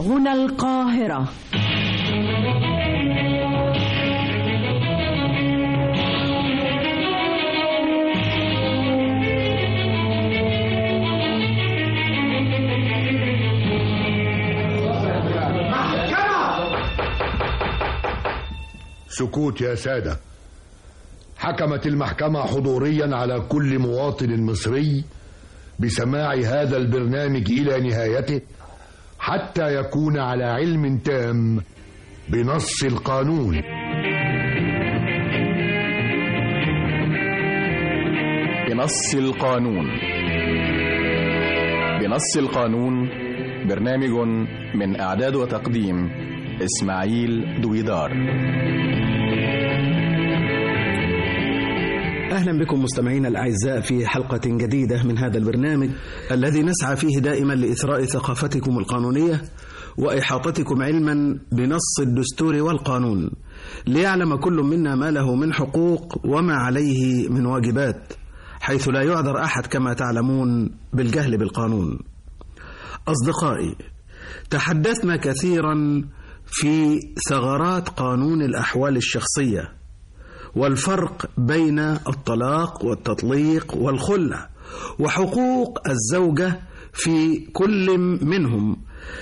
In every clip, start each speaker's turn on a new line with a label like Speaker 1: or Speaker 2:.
Speaker 1: هنا القاهرة.
Speaker 2: سكوت يا سادة. حكمت المحكمة حضوريا على كل مواطن مصري بسماع هذا البرنامج إلى نهايته حتى يكون على علم تام بنص القانون.
Speaker 3: بنص القانون. بنص القانون برنامج من إعداد وتقديم إسماعيل دويدار.
Speaker 4: أهلا بكم مستمعينا الأعزاء في حلقة جديدة من هذا البرنامج الذي نسعى فيه دائما لإثراء ثقافتكم القانونية وإحاطتكم علما بنص الدستور والقانون ليعلم كل منا ما له من حقوق وما عليه من واجبات، حيث لا يعذر أحد كما تعلمون بالجهل بالقانون. أصدقائي، تحدثنا كثيرا في ثغرات قانون الأحوال الشخصية والفرق بين الطلاق والتطليق والخلع وحقوق الزوجة في كل منهم.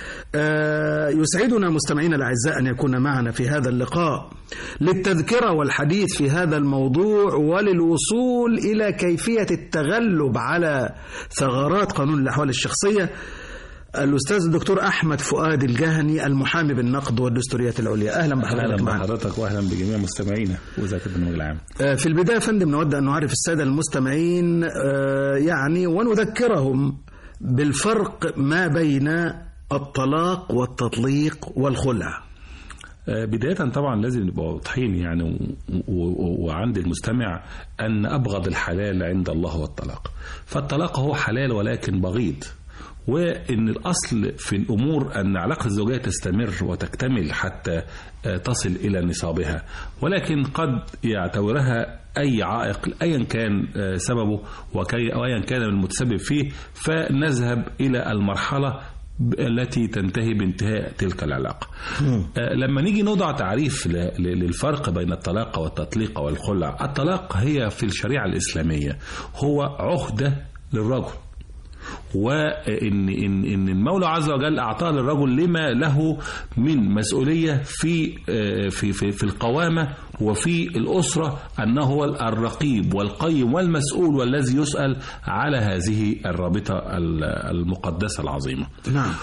Speaker 4: يسعدنا مستمعينا الأعزاء أن يكون معنا في هذا اللقاء للتذكرة والحديث في هذا الموضوع وللوصول إلى كيفية التغلب على ثغرات قانون الأحوال الشخصية الأستاذ الدكتور أحمد فؤاد الجهني، المحامي بالنقد والدستوريات العليا. أهلا بحضرتك معنا.
Speaker 5: أهلا بحضرتك وأهلا بجميع مستمعينا وزارة البرنامج العام.
Speaker 4: في البداية فندم نود أن نعرف السادة المستمعين يعني ونذكرهم بالفرق ما بين الطلاق والتطليق والخلع.
Speaker 5: بداية طبعا لازم نبقى واضحين يعني وعند المستمع أن أبغض الحلال عند الله هو الطلاق. فالطلاق هو حلال ولكن بغيض، وإن الأصل في الأمور أن علاقة الزوجية تستمر وتكتمل حتى تصل إلى نصابها، ولكن قد يعتبرها أي عائق أيا كان سببه وأيا كان المتسبب فيه، فنذهب إلى المرحلة التي تنتهي بانتهاء تلك العلاقة. لما نيجي نوضع تعريف للفرق بين الطلاق والتطليق والخلع، الطلاق هي في الشريعة الإسلامية هو عهدة للرجل، وإن المولى عز وجل أعطاه للرجل لما له من مسؤولية في القوامة وفي الأسرة، أنه هو الرقيب والقيم والمسؤول والذي يسأل على هذه الرابطة المقدسة العظيمة.
Speaker 4: نعم.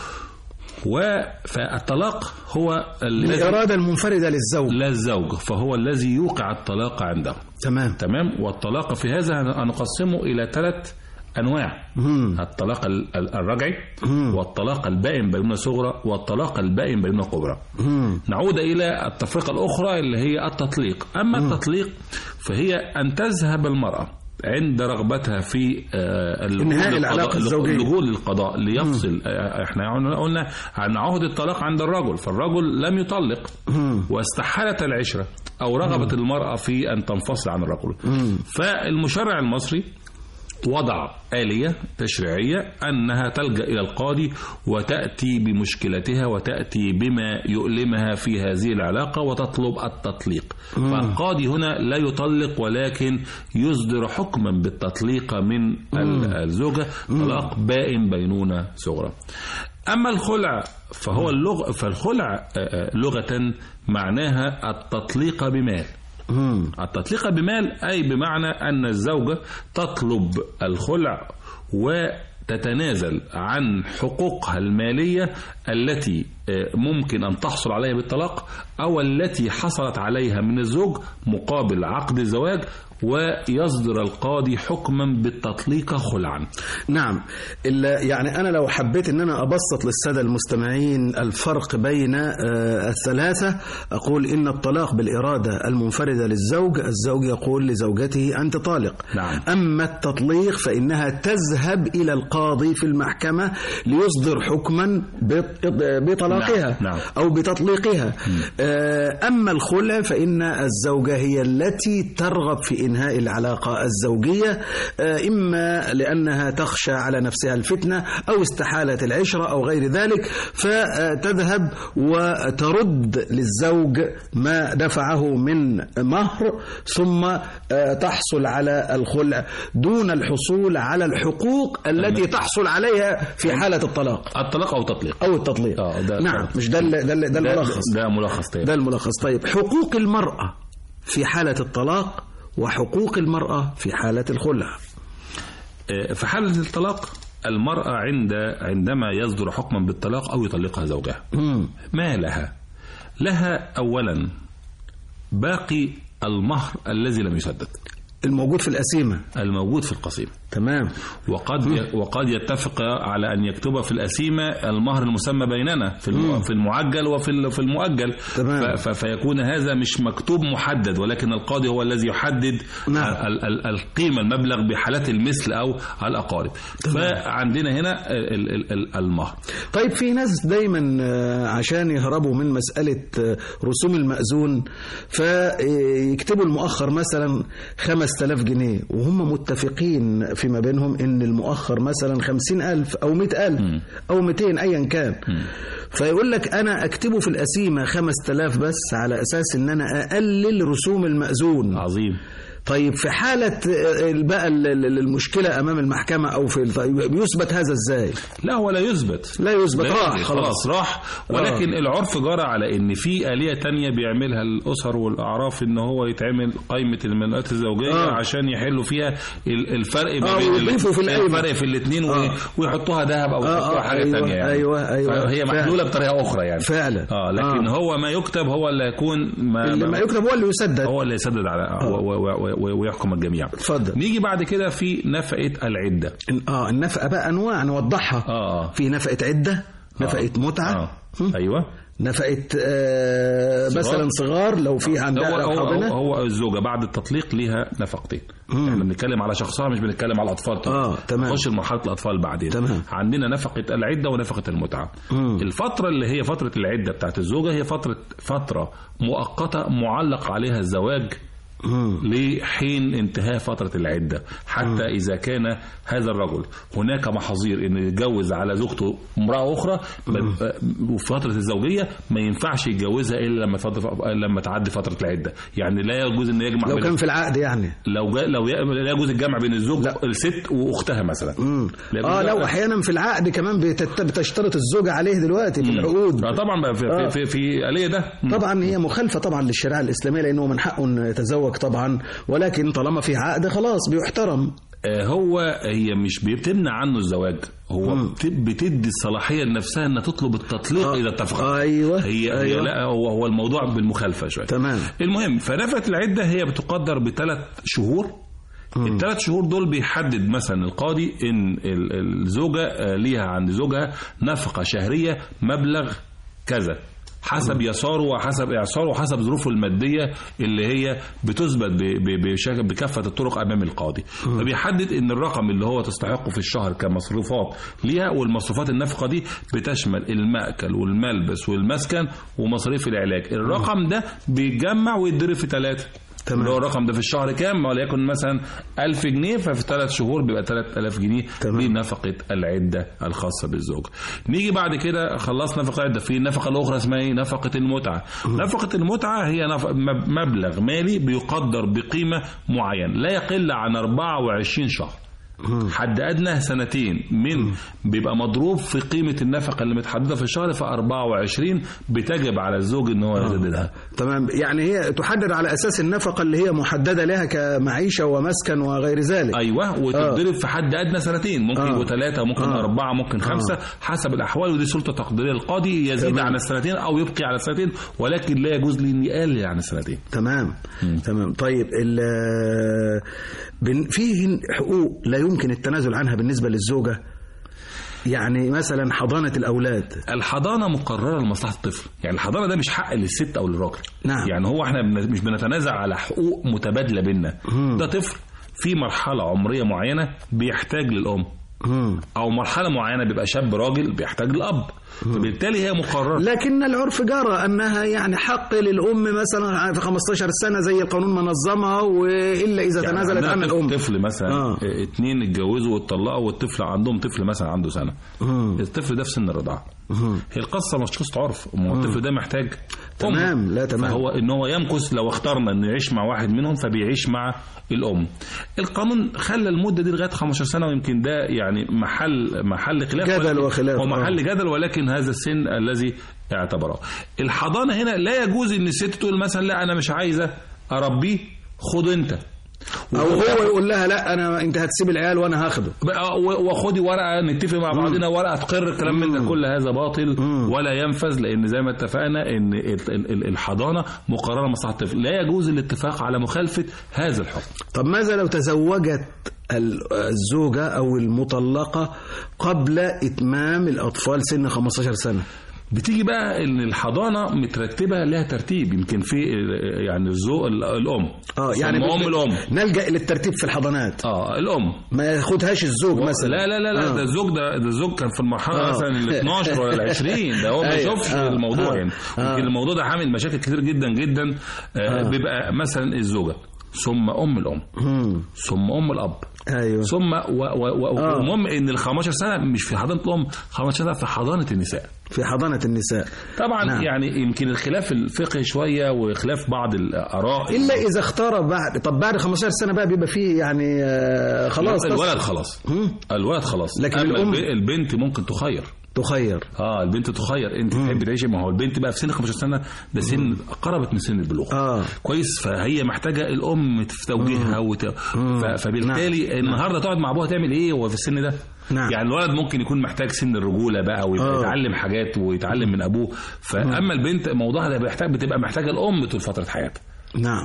Speaker 5: فالطلاق هو
Speaker 4: الإرادة المنفردة
Speaker 5: للزوج، فهو الذي يوقع الطلاق عنده. تمام. والطلاق في هذا نقسمه إلى 3 أنواع: الطلاق الرجعي والطلاق البائن بينونة صغرى والطلاق البائن بينونة كبرى. نعود إلى التفرقة الأخرى اللي هي التطليق. أما التطليق فهي أن تذهب المرأة عند رغبتها في
Speaker 4: انهاء العلاقة الزوجية،
Speaker 5: اللجوء للقضاء ليفصل. احنا قلنا عن عهد الطلاق عند الرجل، فالرجل لم يطلق واستحالت العشرة أو رغبت المرأة في أن تنفصل عن الرجل. فالمشرع المصري وضع آلية تشريعية أنها تلجأ إلى القاضي وتأتي بمشكلتها وتأتي بما يؤلمها في هذه العلاقة وتطلب التطليق. فالقاضي هنا لا يطلق ولكن يصدر حكما بالتطليق من الزوجة، طلاق بائن بينونة صغرى. أما الخلع فالخلع لغة معناها التطليق بمال. التطليق بمال أي بمعنى أن الزوجة تطلب الخلع وتتنازل عن حقوقها المالية التي ممكن أن تحصل عليها بالطلاق أو التي حصلت عليها من الزوج مقابل عقد الزواج، ويصدر القاضي حكما بالتطليق خلعا.
Speaker 4: نعم. يعني أنا لو حبيت أن أنا أبسط للسادة المستمعين الفرق بين الثلاثة، أقول إن الطلاق بالإرادة المنفردة للزوج، الزوج يقول لزوجته أنت طالق.
Speaker 5: نعم.
Speaker 4: أما التطليق فإنها تذهب إلى القاضي في المحكمة ليصدر حكما بطلاقها.
Speaker 5: نعم.
Speaker 4: أو بتطليقها. أما الخلع فإن الزوجة هي التي ترغب في إنهاء العلاقة الزوجية، إما لأنها تخشى على نفسها الفتنة أو استحالة العشرة أو غير ذلك، فتذهب وترد للزوج ما دفعه من مهر، ثم تحصل على الخلع دون الحصول على الحقوق التي تحصل عليها في حالة الطلاق أو التطليق. نعم، مش ده الملخص. ده الملخص. طيب، حقوق المرأة في حالة الطلاق وحقوق المرأة في حالة الخلع.
Speaker 5: في حالة الطلاق المرأة عندما يصدر حكما بالطلاق أو يطلقها زوجها ما لها أولا باقي المهر الذي لم يسدد،
Speaker 4: الموجود في القسيمة،
Speaker 5: الموجود في القسيمة.
Speaker 4: تمام.
Speaker 5: وقد يتفق على أن يكتب في القسيمة المهر المسمى بيننا في المعجل وفي المؤجل.
Speaker 4: تمام.
Speaker 5: فيكون هذا مش مكتوب محدد، ولكن القاضي هو الذي يحدد القيمة، المبلغ بحالات المثل أو الأقارب. فعندنا هنا المهر.
Speaker 4: طيب، في ناس دايما عشان يهربوا من مسألة رسوم المأذون فيكتبوا المؤخر مثلا 5000 جنيه، وهم متفقين فيما بينهم ان المؤخر مثلا 50,000 او 100,000 او 200 ايا كان. فيقول لك انا اكتبه في القسيمة 5000 بس على اساس ان انا اقلل رسوم المأذون.
Speaker 5: عظيم.
Speaker 4: طيب، في حالة بقى المشكلة أمام المحكمة أو بيثبت هذا إزاي؟
Speaker 5: لا، هو لا يثبت.
Speaker 4: راح
Speaker 5: خلاص راح. ولكن العرف جرى على إن في آلية تانية بيعملها الأسر والأعراف، إن هو يتعمل قائمة المناطق الزوجية عشان يحلوا فيها الفرق ما بين الفرق في الاثنين ويحطوها ذهب أو يحطوها حاجة تانية يعني.
Speaker 4: أيوة.
Speaker 5: هي محلولة بطريقة أخرى يعني.
Speaker 4: فعلا.
Speaker 5: لكن هو ما يكتب هو اللي يكون
Speaker 4: ما يكتب هو اللي يسدد
Speaker 5: على ويحكم الجميع.
Speaker 4: اتفضل.
Speaker 5: نيجي بعد كده في نفقة العدة.
Speaker 4: النفقة بقى أنواع نوضحها. في نفقة عدة، نفقة متعة.
Speaker 5: أيوة.
Speaker 4: نفقة مثلا صغار لو في عندها
Speaker 5: هو الزوجة بعد التطليق ليها نفقتين. احنا بنتكلم على شخصها، مش بنتكلم على الأطفال.
Speaker 4: تمام.
Speaker 5: نخش لمرحلة الأطفال بعدين.
Speaker 4: تمام.
Speaker 5: عندنا نفقة العدة ونفقة المتعة. الفترة اللي هي فترة العدة بتاعت الزوجة هي فترة مؤقتة معلق عليها الزواج لحين انتهاء فترة العدة، حتى إذا كان هذا الرجل هناك محاذير إنه يتجوز على زوجته امرأة أخرى وفي فترة الزوجية ما ينفعش يتجوزها إلا لما تعدي فترة العدة. يعني لا يجوز إنه يجمع
Speaker 4: لو كان في العقد، يعني
Speaker 5: لو لا يجوز الجمع بين الزوج الست وأختها مثلا.
Speaker 4: لو أحيانا في العقد كمان بتشترط الزوجة عليه دلوقتي في العقود.
Speaker 5: طبعا في آلية ده
Speaker 4: طبعا هي مخالفة طبعا للشريعة الإسلامية، لأنه من حقه أن يتزوج طبعا، ولكن طالما في عقد خلاص بيحترم.
Speaker 5: هي مش بتمنع عنه الزواج، هو بتدي الصلاحية لنفسها أن تطلب التطليق إذا اتفقت.
Speaker 4: أيوة.
Speaker 5: هي لا، هو الموضوع بالمخالفة شوية.
Speaker 4: تمام.
Speaker 5: المهم، فنفقة العدة هي بتقدر ب3 شهور. ال3 شهور دول بيحدد مثلا القاضي إن الزوجة ليها عند زوجها نفقة شهرية مبلغ كذا، حسب يساره وحسب إعصاره وحسب ظروفه المادية اللي هي بتثبت بكافة الطرق أمام القاضي. فبيحدد إن الرقم اللي هو تستحقه في الشهر كمصروفات ليها، والمصروفات النفقة دي بتشمل المأكل والملبس والمسكن ومصاريف العلاج. الرقم ده بيتجمع ويتضرب في 3. اللي هو الرقم ده في الشهر كام؟ وليكن مثلا 1000 جنيه، ففي 3 شهور بيبقى 3000 جنيه. دي نفقة العدة الخاصة بالزوج. نيجي بعد كده خلصنا نفقة العدة، في النفقة الأخرى اسمها ايه؟ نفقة المتعة. نفقة المتعة هي مبلغ مالي بيقدر بقيمة معين لا يقل عن 24 شهر، حد أدنى 2 من بيبقى مضروب في قيمة النفقة اللي متحددة في الشهر، ف 24 بتجب على الزوج إن هو يسددها.
Speaker 4: تمام. يعني هي تحدد على أساس النفقة اللي هي محددة لها كمعيشة ومسكن وغير ذلك.
Speaker 5: أيوة. وتضرب في حد أدنى 2، ممكن يبقوا 3، ممكن 4، ممكن 5 حسب الأحوال. ودي سلطة تقديرية القاضي، يزيد عن 2 أو يبقي على 2، ولكن لا يجوز لي إني يقل عن 2.
Speaker 4: تمام. تمام. طيب، فيه حقوق لا يمكن التنازل عنها بالنسبة للزوجة، يعني مثلا حضانة الأولاد.
Speaker 5: الحضانة مقررة لمصلحة الطفل، يعني الحضانة ده مش حق للست أو للراجل.
Speaker 4: نعم.
Speaker 5: يعني هو احنا مش بنتنازع على حقوق متبادلة بيننا. ده طفل في مرحلة عمرية معينة بيحتاج للأم، أو مرحلة معينة بيبقى شاب راجل بيحتاج للأب. فبالتالي هي مقررة.
Speaker 4: لكن العرف جرى أنها يعني حق للأم مثلا في 15 سنة زي القانون منظمة، وإلا إذا
Speaker 5: يعني
Speaker 4: تنازلت عن الأم.
Speaker 5: طفل مثلا 2 اتجوزوا واتطلقوا، والطفل عندهم طفل مثلا عنده سنة، الطفل ده في سن الرضاعة. هي القصة مش قصة عرف، الطفل ده محتاج
Speaker 4: تمام. لا تمام.
Speaker 5: فهو إن هو يمكث، لو اخترنا إنه يعيش مع واحد منهم فبيعيش مع الأم. القانون خلى المدة دي لغاية 15 سنة، ويمكن ده يعني محل خلاف،
Speaker 4: جدل وخلاف،
Speaker 5: ومحل جدل، ولكن هذا السن الذي اعتبره. الحضانة هنا لا يجوز إن الست تقول مثلا لا أنا مش عايزة أربيه، خد أنت،
Speaker 4: او هو يقول لها لا انت هتسيب العيال وانا هاخده،
Speaker 5: وخدي ورقه نتفق مع بعضنا، ورقه تقر الكلام من ده. كل هذا باطل ولا ينفذ، لان زي ما اتفقنا ان الحضانه مقرره مصلحه الطفل، لا يجوز الاتفاق على مخالفه هذا الحكم.
Speaker 4: طب ماذا لو تزوجت الزوجه او المطلقه قبل اتمام الاطفال سن 15 سنه؟
Speaker 5: بتيجي بقى ان الحضانه مترتبه لها ترتيب، يمكن في يعني الام
Speaker 4: يعني
Speaker 5: الام
Speaker 4: نلجأ للترتيب في الحضانات.
Speaker 5: الام ما
Speaker 4: ياخدهاش الزوج مثلا.
Speaker 5: لا ده الزوج كان في المرحله مثلا ال 12 ولا ال 20، ده هو ما يشوفش الموضوع يعني. يمكن الموضوع ده عامل مشاكل كتير جدا جدا. بيبقى مثلا الزوجه ثم ام الام ثم ام الاب، ايوه، ثم المهم ان ال 15 سنه مش في حضانه الام، 15 سنه في حضانه النساء.
Speaker 4: في حضانة النساء
Speaker 5: طبعا. نعم. يعني يمكن الخلاف الفقهي شويه وخلاف بعض الاراء،
Speaker 4: الا اذا اختار بعد. طب بعد 15 سنه بقى بيبقى فيه يعني خلاص
Speaker 5: الولد خلاص،
Speaker 4: لكن
Speaker 5: البنت ممكن تخير. البنت تخير، انت تحب تعيشي. ما هو البنت بقى في سن 15 سنه ده سن قربت من سن البلوغ. كويس، فهي محتاجه الام في توجيهها فبالتالي نعم. النهارده تقعد مع ابوها تعمل ايه وهو في السن ده؟ نعم. يعني الولد ممكن يكون محتاج سن الرجوله بقى ويتعلم حاجات ويتعلم من ابوه، فاما البنت موضوعها ده بتبقى محتاجه الام طول فتره حياتها.
Speaker 4: نعم.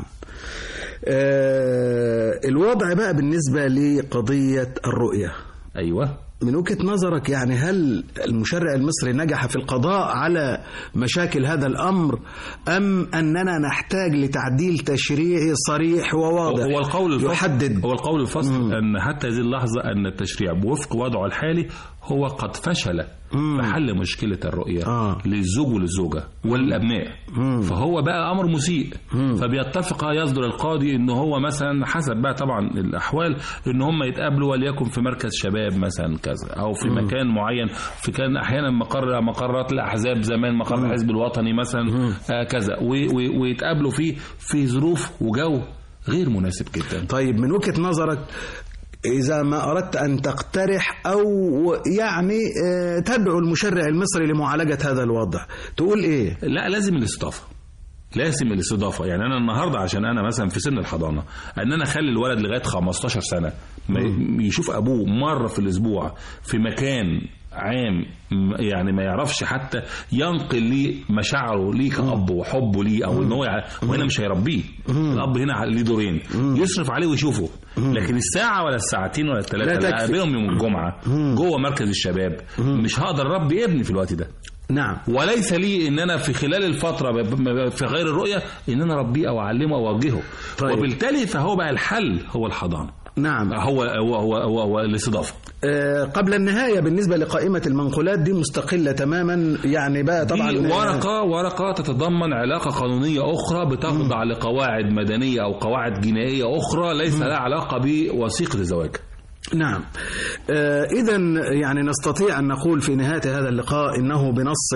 Speaker 4: الوضع بقى بالنسبه لقضيه الرؤيه.
Speaker 5: ايوه،
Speaker 4: من وجهة نظرك يعني هل المشرع المصري نجح في القضاء على مشاكل هذا الأمر، أم أننا نحتاج لتعديل تشريعي صريح وواضح يحدد؟
Speaker 5: هو القول الفصل أن حتى هذه اللحظة أن التشريع بوفق وضعه الحالي هو قد فشل في حل مشكلة الرؤية للزوج وللزوجة والأبناء. فهو بقى أمر مسيء، فبيتفق يصدر القاضي إن هو مثلا حسب بقى طبعا الأحوال إن هم يتقابلوا وليكن في مركز شباب مثلا كذا، أو في مكان معين، في كان أحيانا مقرات الأحزاب زمان، مقر الحزب الوطني مثلا كذا، ويتقابلوا في ظروف وجو غير مناسب جدا.
Speaker 4: طيب من وجهة نظرك إذا ما أردت أن تقترح أو يعني تدعو المشرع المصري لمعالجة هذا الوضع تقول إيه؟
Speaker 5: لا، لازم الاستضافة. يعني أنا النهاردة عشان أنا مثلا في سن الحضانة أن أنا أخلي الولد لغاية 15 سنة يشوف أبوه مرة في الأسبوع في مكان عام، يعني ما يعرفش حتى ينقل لي مشاعره ليه كأب وحبه ليه، أو إن هو وهنا مش هيربيه. الأب هنا ليه دورين، يصرف عليه ويشوفه، لكن الساعة ولا الساعتين ولا الثلاثة اللي قابلهم يوم الجمعة جوه مركز الشباب مش هقدر أربي ابني في الوقت ده.
Speaker 4: نعم.
Speaker 5: وليس لي ان انا في خلال الفتره في غير الرؤيه ان انا اربيه او اعلمه او اوجهه. طيب. وبالتالي فهو بقى الحل هو الحضانه.
Speaker 4: نعم.
Speaker 5: هو الاستضافه.
Speaker 4: قبل النهايه بالنسبه لقائمه المنقولات دي مستقله تماما، يعني بقى طبعا
Speaker 5: ورقه تتضمن علاقه قانونيه اخرى بتخضع لقواعد مدنيه او قواعد جنائيه اخرى ليس لها علاقه بوثيقه الزواج.
Speaker 4: نعم. إذن يعني نستطيع أن نقول في نهاية هذا اللقاء إنه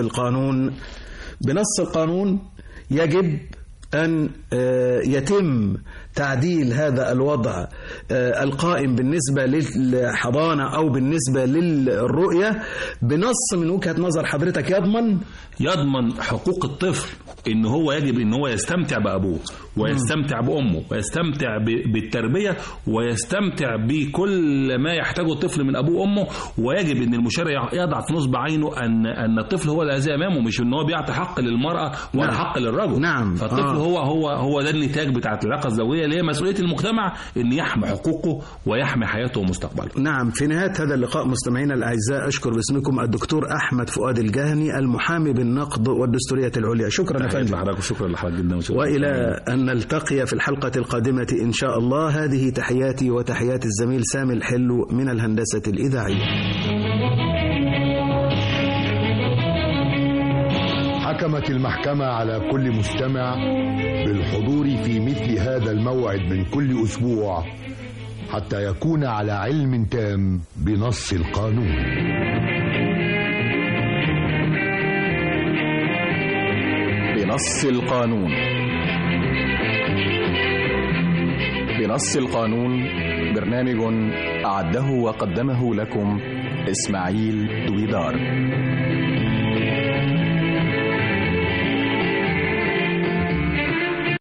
Speaker 4: بنص القانون يجب أن يتم تعديل هذا الوضع القائم بالنسبة للحضانة أو بالنسبة للرؤية بنص من وجهة نظر حضرتك يضمن
Speaker 5: حقوق الطفل، إن هو يجب إن هو يستمتع بأبوه ويستمتع بأمه ويستمتع بالتربية ويستمتع بكل ما يحتاجه الطفل من أبوه وأمه. ويجب إن المشرع يضع في نصب عينه أن الطفل هو الذي أمامه، مش إن هو بيعطي حق للمرأة ولا حق للرجل.
Speaker 4: نعم.
Speaker 5: فالطفل هو ده النتاج بتاعت العلاقة الزوجية اللي هي مسؤولية المجتمع، إن يحمي حقوقه ويحمي حياته ومستقبله.
Speaker 4: نعم. في نهاية هذا اللقاء مستمعينا الأعزاء أشكر باسمكم الدكتور أحمد فؤاد الجهني المحامي بالنقد والدستورية العليا. شكرا يا فندم.
Speaker 5: شكرا لحضرتك جدا.
Speaker 4: وإلى أن نلتقي في الحلقة القادمة إن شاء الله. هذه تحياتي وتحيات الزميل سامي الحلو من الهندسة الإذاعية.
Speaker 2: حكمت المحكمة على كل مستمع بالحضور في مثل هذا الموعد من كل أسبوع حتى يكون على علم تام بنص القانون.
Speaker 3: بنص القانون. بنص القانون برنامج أعده وقدمه لكم إسماعيل دويدار.